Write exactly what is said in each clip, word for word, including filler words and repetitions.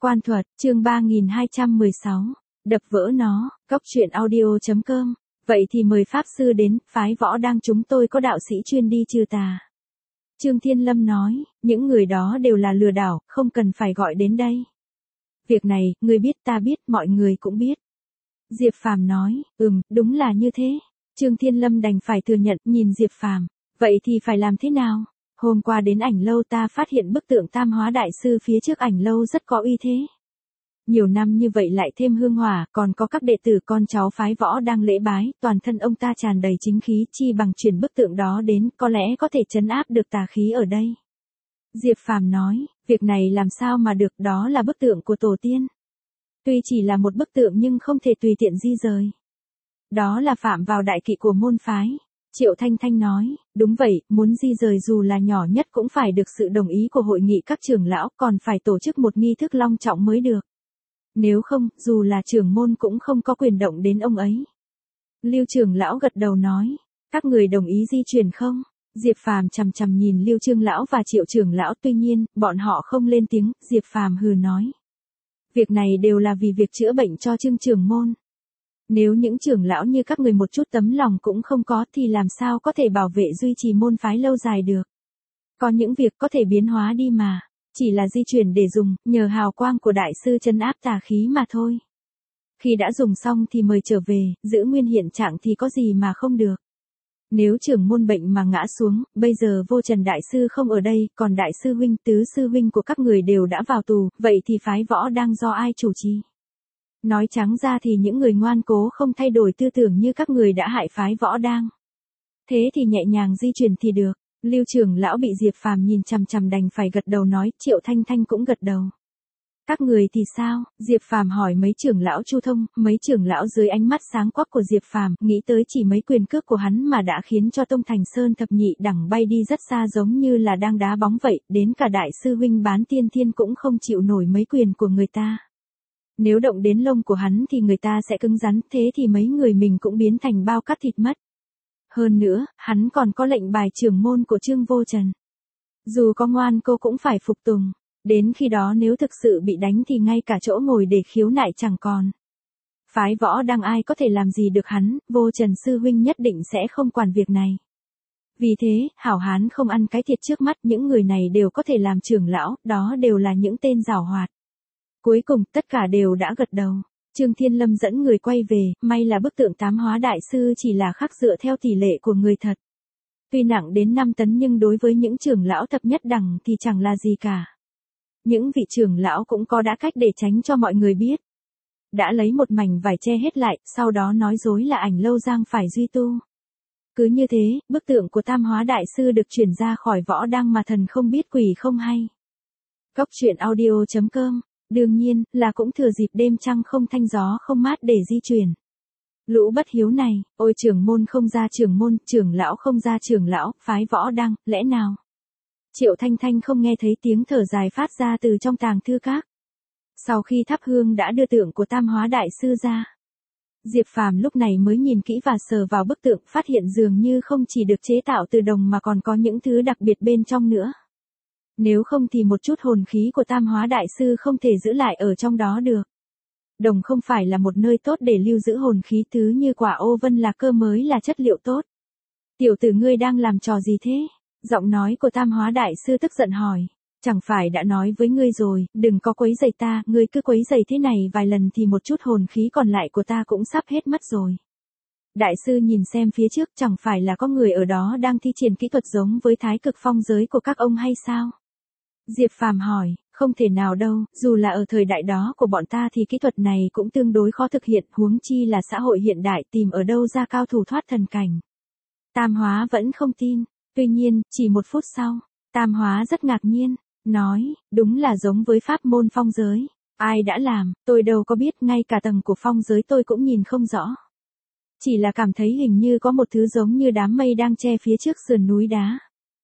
Quan thuật, chương ba nghìn hai trăm mười sáu, đập vỡ nó, cóc truyện audio chấm com. Vậy thì mời Pháp Sư đến, phái Võ Đang chúng tôi có đạo sĩ chuyên đi trừ tà. Trương Thiên Lâm nói, những người đó đều là lừa đảo, không cần phải gọi đến đây. Việc này, ngươi biết ta biết, mọi người cũng biết. Diệp Phàm nói, ừm, đúng là như thế. Trương Thiên Lâm đành phải thừa nhận, nhìn Diệp Phàm, vậy thì phải làm thế nào? Hôm qua đến ảnh lâu ta phát hiện bức tượng Tam Hóa Đại Sư phía trước ảnh lâu rất có uy thế. Nhiều năm như vậy lại thêm hương hỏa, còn có các đệ tử con cháu phái Võ đang lễ bái, toàn thân ông ta tràn đầy chính khí, chi bằng chuyển bức tượng đó đến, có lẽ có thể trấn áp được tà khí ở đây. Diệp Phàm nói, việc này làm sao mà được, đó là bức tượng của tổ tiên. Tuy chỉ là một bức tượng nhưng không thể tùy tiện di rời. Đó là phạm vào đại kỵ của môn phái. Triệu Thanh Thanh nói, đúng vậy, muốn di rời dù là nhỏ nhất cũng phải được sự đồng ý của hội nghị các trưởng lão, còn phải tổ chức một nghi thức long trọng mới được. Nếu không, dù là trưởng môn cũng không có quyền động đến ông ấy. Lưu trưởng lão gật đầu nói, các người đồng ý di chuyển không? Diệp Phàm chằm chằm nhìn Lưu trưởng lão và Triệu trưởng lão, tuy nhiên, bọn họ không lên tiếng. Diệp Phàm hừ nói, việc này đều là vì việc chữa bệnh cho Trương trưởng môn. Nếu những trưởng lão như các người một chút tấm lòng cũng không có thì làm sao có thể bảo vệ duy trì môn phái lâu dài được. Có những việc có thể biến hóa đi mà, chỉ là di chuyển để dùng, nhờ hào quang của đại sư trấn áp tà khí mà thôi. Khi đã dùng xong thì mời trở về, giữ nguyên hiện trạng thì có gì mà không được. Nếu trưởng môn bệnh mà ngã xuống, bây giờ Vô Trần đại sư không ở đây, còn đại sư huynh, tứ sư huynh của các người đều đã vào tù, vậy thì phái Võ đang do ai chủ trì? Nói trắng ra thì những người ngoan cố không thay đổi tư tưởng như các người đã hại phái Võ đang. Thế thì nhẹ nhàng di chuyển thì được. Lưu trưởng lão bị Diệp Phàm nhìn chằm chằm đành phải gật đầu nói, Triệu Thanh Thanh cũng gật đầu. Các người thì sao? Diệp Phàm hỏi mấy trưởng lão Chu Thông, mấy trưởng lão dưới ánh mắt sáng quắc của Diệp Phàm, nghĩ tới chỉ mấy quyền cước của hắn mà đã khiến cho Tông Thành Sơn thập nhị đẳng bay đi rất xa, giống như là đang đá bóng vậy, đến cả đại sư huynh Bán Tiên Thiên cũng không chịu nổi mấy quyền của người ta. Nếu động đến lông của hắn thì người ta sẽ cứng rắn, thế thì mấy người mình cũng biến thành bao cắt thịt mất. Hơn nữa, hắn còn có lệnh bài trưởng môn của Trương Vô Trần. Dù có ngoan cô cũng phải phục tùng. Đến khi đó nếu thực sự bị đánh thì ngay cả chỗ ngồi để khiếu nại chẳng còn. Phái Võ đang ai có thể làm gì được hắn, Vô Trần sư huynh nhất định sẽ không quản việc này. Vì thế, hảo hán không ăn cái thiệt trước mắt, những người này đều có thể làm trưởng lão, đó đều là những tên giảo hoạt. Cuối cùng, tất cả đều đã gật đầu. Trương Thiên Lâm dẫn người quay về, may là bức tượng Tám Hóa Đại Sư chỉ là khắc dựa theo tỷ lệ của người thật. Tuy nặng đến năm tấn nhưng đối với những trưởng lão thập nhất đẳng thì chẳng là gì cả. Những vị trưởng lão cũng có đã cách để tránh cho mọi người biết. Đã lấy một mảnh vải che hết lại, sau đó nói dối là ảnh lâu Giang phải duy tu. Cứ như thế, bức tượng của Tam Hóa Đại Sư được chuyển ra khỏi Võ đang mà thần không biết quỷ không hay. Cóc truyện audio chấm com. Đương nhiên, là cũng thừa dịp đêm trăng không thanh gió không mát để di chuyển. Lũ bất hiếu này, ôi trưởng môn không ra trưởng môn, trưởng lão không ra trưởng lão, phái Võ đang, lẽ nào? Triệu Thanh Thanh không nghe thấy tiếng thở dài phát ra từ trong tàng thư các. Sau khi thắp hương đã đưa tượng của Tam Hóa Đại Sư ra. Diệp Phàm lúc này mới nhìn kỹ và sờ vào bức tượng, phát hiện dường như không chỉ được chế tạo từ đồng mà còn có những thứ đặc biệt bên trong nữa. Nếu không thì một chút hồn khí của Tam Hóa Đại Sư không thể giữ lại ở trong đó được. Đồng không phải là một nơi tốt để lưu giữ hồn khí, thứ như quả ô vân là cơ mới là chất liệu tốt. Tiểu tử ngươi đang làm trò gì thế? Giọng nói của Tam Hóa Đại Sư tức giận hỏi. Chẳng phải đã nói với ngươi rồi, đừng có quấy rầy ta, ngươi cứ quấy rầy thế này vài lần thì một chút hồn khí còn lại của ta cũng sắp hết mất rồi. Đại sư nhìn xem phía trước, chẳng phải là có người ở đó đang thi triển kỹ thuật giống với Thái Cực Phong giới của các ông hay sao? Diệp Phàm hỏi, không thể nào đâu, dù là ở thời đại đó của bọn ta thì kỹ thuật này cũng tương đối khó thực hiện, huống chi là xã hội hiện đại, tìm ở đâu ra cao thủ thoát thần cảnh. Tam Hóa vẫn không tin, tuy nhiên, chỉ một phút sau, Tam Hóa rất ngạc nhiên, nói, đúng là giống với pháp môn phong giới. Ai đã làm, tôi đâu có biết, ngay cả tầng của phong giới tôi cũng nhìn không rõ. Chỉ là cảm thấy hình như có một thứ giống như đám mây đang che phía trước sườn núi đá.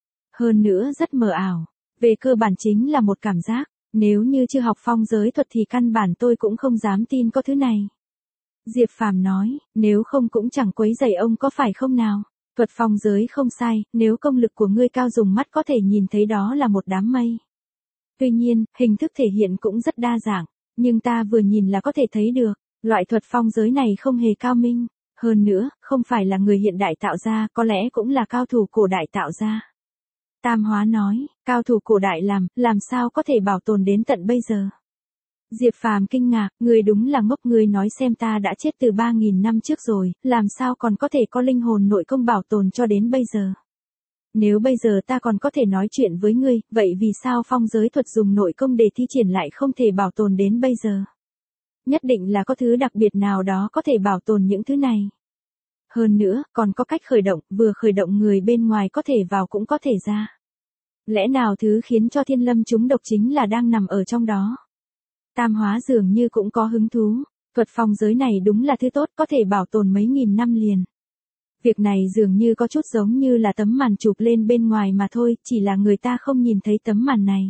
Hơn nữa rất mờ ảo. Về cơ bản chính là một cảm giác, nếu như chưa học phong giới thuật thì căn bản tôi cũng không dám tin có thứ này. Diệp Phàm nói, nếu không cũng chẳng quấy rầy ông có phải không nào? Thuật phong giới không sai, nếu công lực của ngươi cao dùng mắt có thể nhìn thấy đó là một đám mây. Tuy nhiên, hình thức thể hiện cũng rất đa dạng, nhưng ta vừa nhìn là có thể thấy được, loại thuật phong giới này không hề cao minh, hơn nữa, không phải là người hiện đại tạo ra, có lẽ cũng là cao thủ cổ đại tạo ra. Tam Hóa nói, cao thủ cổ đại làm, làm sao có thể bảo tồn đến tận bây giờ. Diệp Phàm kinh ngạc, người đúng là ngốc, người nói xem ta đã chết từ ba nghìn năm trước rồi, làm sao còn có thể có linh hồn nội công bảo tồn cho đến bây giờ. Nếu bây giờ ta còn có thể nói chuyện với ngươi, vậy vì sao phong giới thuật dùng nội công để thi triển lại không thể bảo tồn đến bây giờ? Nhất định là có thứ đặc biệt nào đó có thể bảo tồn những thứ này. Hơn nữa, còn có cách khởi động, vừa khởi động người bên ngoài có thể vào cũng có thể ra. Lẽ nào thứ khiến cho Thiên Lâm trúng độc chính là đang nằm ở trong đó? Tam Hóa dường như cũng có hứng thú, thuật phong giới này đúng là thứ tốt, có thể bảo tồn mấy nghìn năm liền. Việc này dường như có chút giống như là tấm màn chụp lên bên ngoài mà thôi, chỉ là người ta không nhìn thấy tấm màn này.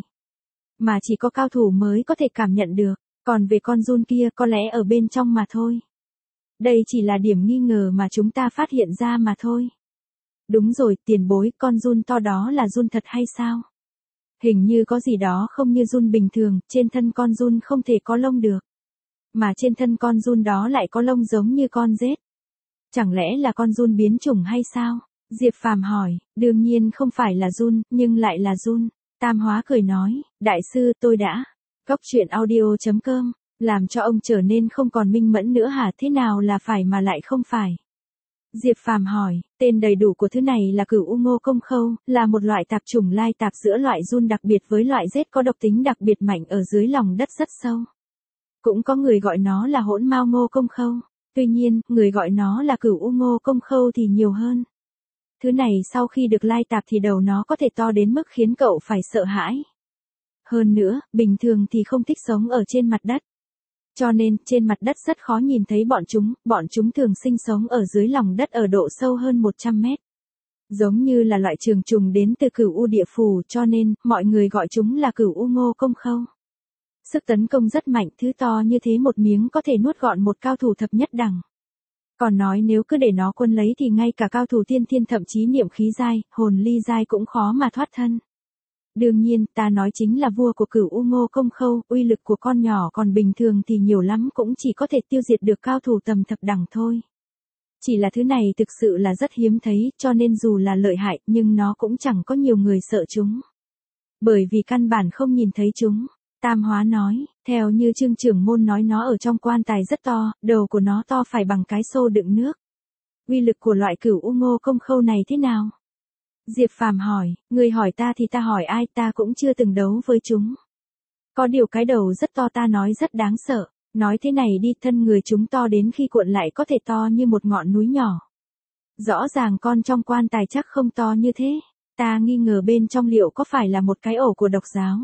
Mà chỉ có cao thủ mới có thể cảm nhận được, còn về con giun kia có lẽ ở bên trong mà thôi. Đây chỉ là điểm nghi ngờ mà chúng ta phát hiện ra mà thôi. Đúng rồi, tiền bối, con giun to đó là giun thật hay sao? Hình như có gì đó không như giun bình thường, trên thân con giun không thể có lông được. Mà trên thân con giun đó lại có lông giống như con rết. Chẳng lẽ là con giun biến chủng hay sao? Diệp Phàm hỏi, đương nhiên không phải là giun, nhưng lại là giun. Tam Hóa cười nói, đại sư tôi đã. Góc truyện audio chấm com, làm cho ông trở nên không còn minh mẫn nữa hả? Thế nào là phải mà lại không phải? Diệp Phàm hỏi, tên đầy đủ của thứ này là Cửu U Ngô Công Khâu, là một loại tạp chủng lai tạp giữa loại giun đặc biệt với loại rết có độc tính đặc biệt mạnh ở dưới lòng đất rất sâu. Cũng có người gọi nó là Hỗn Mao Ngô Công Khâu, tuy nhiên, người gọi nó là Cửu U Ngô Công Khâu thì nhiều hơn. Thứ này sau khi được lai tạp thì đầu nó có thể to đến mức khiến cậu phải sợ hãi. Hơn nữa, bình thường thì không thích sống ở trên mặt đất. Cho nên, trên mặt đất rất khó nhìn thấy bọn chúng, bọn chúng thường sinh sống ở dưới lòng đất ở độ sâu hơn một trăm mét. Giống như là loại trường trùng đến từ Cửu U địa phủ, cho nên, mọi người gọi chúng là Cửu U Ngô Công Khâu. Sức tấn công rất mạnh, thứ to như thế một miếng có thể nuốt gọn một cao thủ thập nhất đẳng. Còn nói nếu cứ để nó quân lấy thì ngay cả cao thủ tiên thiên thậm chí niệm khí giai, hồn ly giai cũng khó mà thoát thân. Đương nhiên, ta nói chính là vua của Cửu U Ngô Công Khâu, uy lực của con nhỏ còn bình thường thì nhiều lắm cũng chỉ có thể tiêu diệt được cao thủ tầm thập đẳng thôi. Chỉ là thứ này thực sự là rất hiếm thấy, cho nên dù là lợi hại, nhưng nó cũng chẳng có nhiều người sợ chúng. Bởi vì căn bản không nhìn thấy chúng. Tam Hóa nói, theo như Trương trưởng môn nói nó ở trong quan tài rất to, đầu của nó to phải bằng cái xô đựng nước. Uy lực của loại Cửu U Ngô Công Khâu này thế nào? Diệp Phàm hỏi, người hỏi ta thì ta hỏi ai, ta cũng chưa từng đấu với chúng. Có điều cái đầu rất to ta nói rất đáng sợ, nói thế này đi, thân người chúng to đến khi cuộn lại có thể to như một ngọn núi nhỏ. Rõ ràng con trong quan tài chắc không to như thế, ta nghi ngờ bên trong liệu có phải là một cái ổ của độc giáo.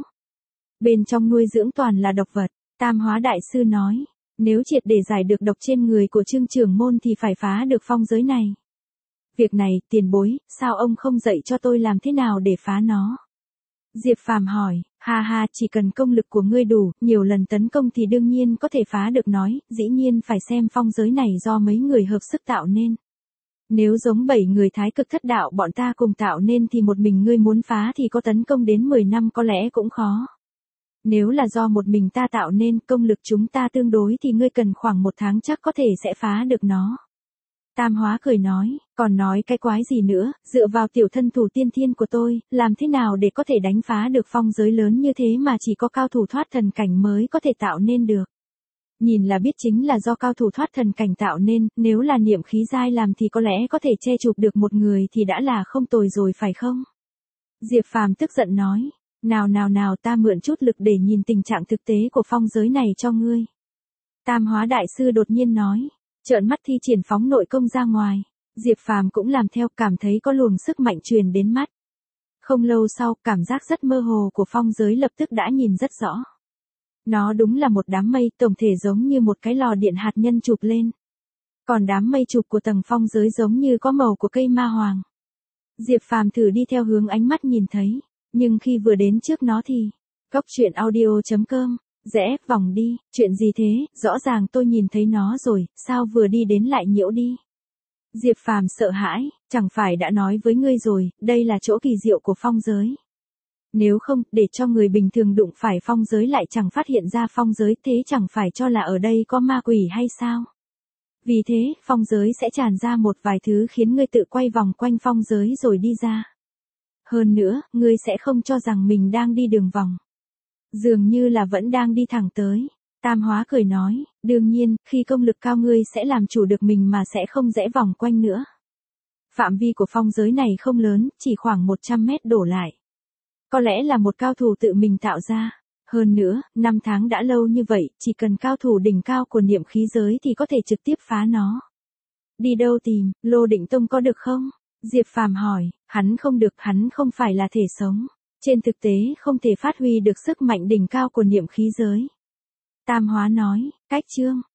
Bên trong nuôi dưỡng toàn là độc vật, Tam Hóa đại sư nói, nếu triệt để giải được độc trên người của Trương trưởng môn thì phải phá được phong giới này. Việc này, tiền bối, sao ông không dạy cho tôi làm thế nào để phá nó? Diệp Phàm hỏi, ha ha, chỉ cần công lực của ngươi đủ, nhiều lần tấn công thì đương nhiên có thể phá được, nói, dĩ nhiên phải xem phong giới này do mấy người hợp sức tạo nên. Nếu giống bảy người thái cực thất đạo bọn ta cùng tạo nên thì một mình ngươi muốn phá thì có tấn công đến mười năm có lẽ cũng khó. Nếu là do một mình ta tạo nên, công lực chúng ta tương đối thì ngươi cần khoảng một tháng chắc có thể sẽ phá được nó. Tam Hóa cười nói, còn nói cái quái gì nữa, dựa vào tiểu thân thủ tiên thiên của tôi, làm thế nào để có thể đánh phá được phong giới lớn như thế mà chỉ có cao thủ thoát thần cảnh mới có thể tạo nên được. Nhìn là biết chính là do cao thủ thoát thần cảnh tạo nên, nếu là niệm khí giai làm thì có lẽ có thể che chụp được một người thì đã là không tồi rồi phải không? Diệp Phàm tức giận nói, nào nào nào ta mượn chút lực để nhìn tình trạng thực tế của phong giới này cho ngươi. Tam Hóa đại sư đột nhiên nói. Trợn mắt thi triển phóng nội công ra ngoài, Diệp Phàm cũng làm theo, cảm thấy có luồng sức mạnh truyền đến mắt. Không lâu sau, cảm giác rất mơ hồ của phong giới lập tức đã nhìn rất rõ. Nó đúng là một đám mây, tổng thể giống như một cái lò điện hạt nhân chụp lên. Còn đám mây chụp của tầng phong giới giống như có màu của cây ma hoàng. Diệp Phàm thử đi theo hướng ánh mắt nhìn thấy, nhưng khi vừa đến trước nó thì, góc truyện audio chấm com. Rẽ, vòng đi, chuyện gì thế, rõ ràng tôi nhìn thấy nó rồi, sao vừa đi đến lại nhiễu đi. Diệp Phàm sợ hãi, chẳng phải đã nói với ngươi rồi, đây là chỗ kỳ diệu của phong giới. Nếu không, để cho người bình thường đụng phải phong giới lại chẳng phát hiện ra phong giới, thế chẳng phải cho là ở đây có ma quỷ hay sao? Vì thế, phong giới sẽ tràn ra một vài thứ khiến ngươi tự quay vòng quanh phong giới rồi đi ra. Hơn nữa, ngươi sẽ không cho rằng mình đang đi đường vòng. Dường như là vẫn đang đi thẳng tới. Tam Hóa cười nói, đương nhiên, khi công lực cao ngươi sẽ làm chủ được mình mà sẽ không rẽ vòng quanh nữa. Phạm vi của phong giới này không lớn, chỉ khoảng một trăm mét đổ lại. Có lẽ là một cao thủ tự mình tạo ra. Hơn nữa, năm tháng đã lâu như vậy, chỉ cần cao thủ đỉnh cao của niệm khí giới thì có thể trực tiếp phá nó. Đi đâu tìm, Lô Định Tông có được không? Diệp Phàm hỏi, hắn không được, hắn không phải là thể sống. Trên thực tế không thể phát huy được sức mạnh đỉnh cao của niệm khí giới. Tam Hóa nói, cách chương.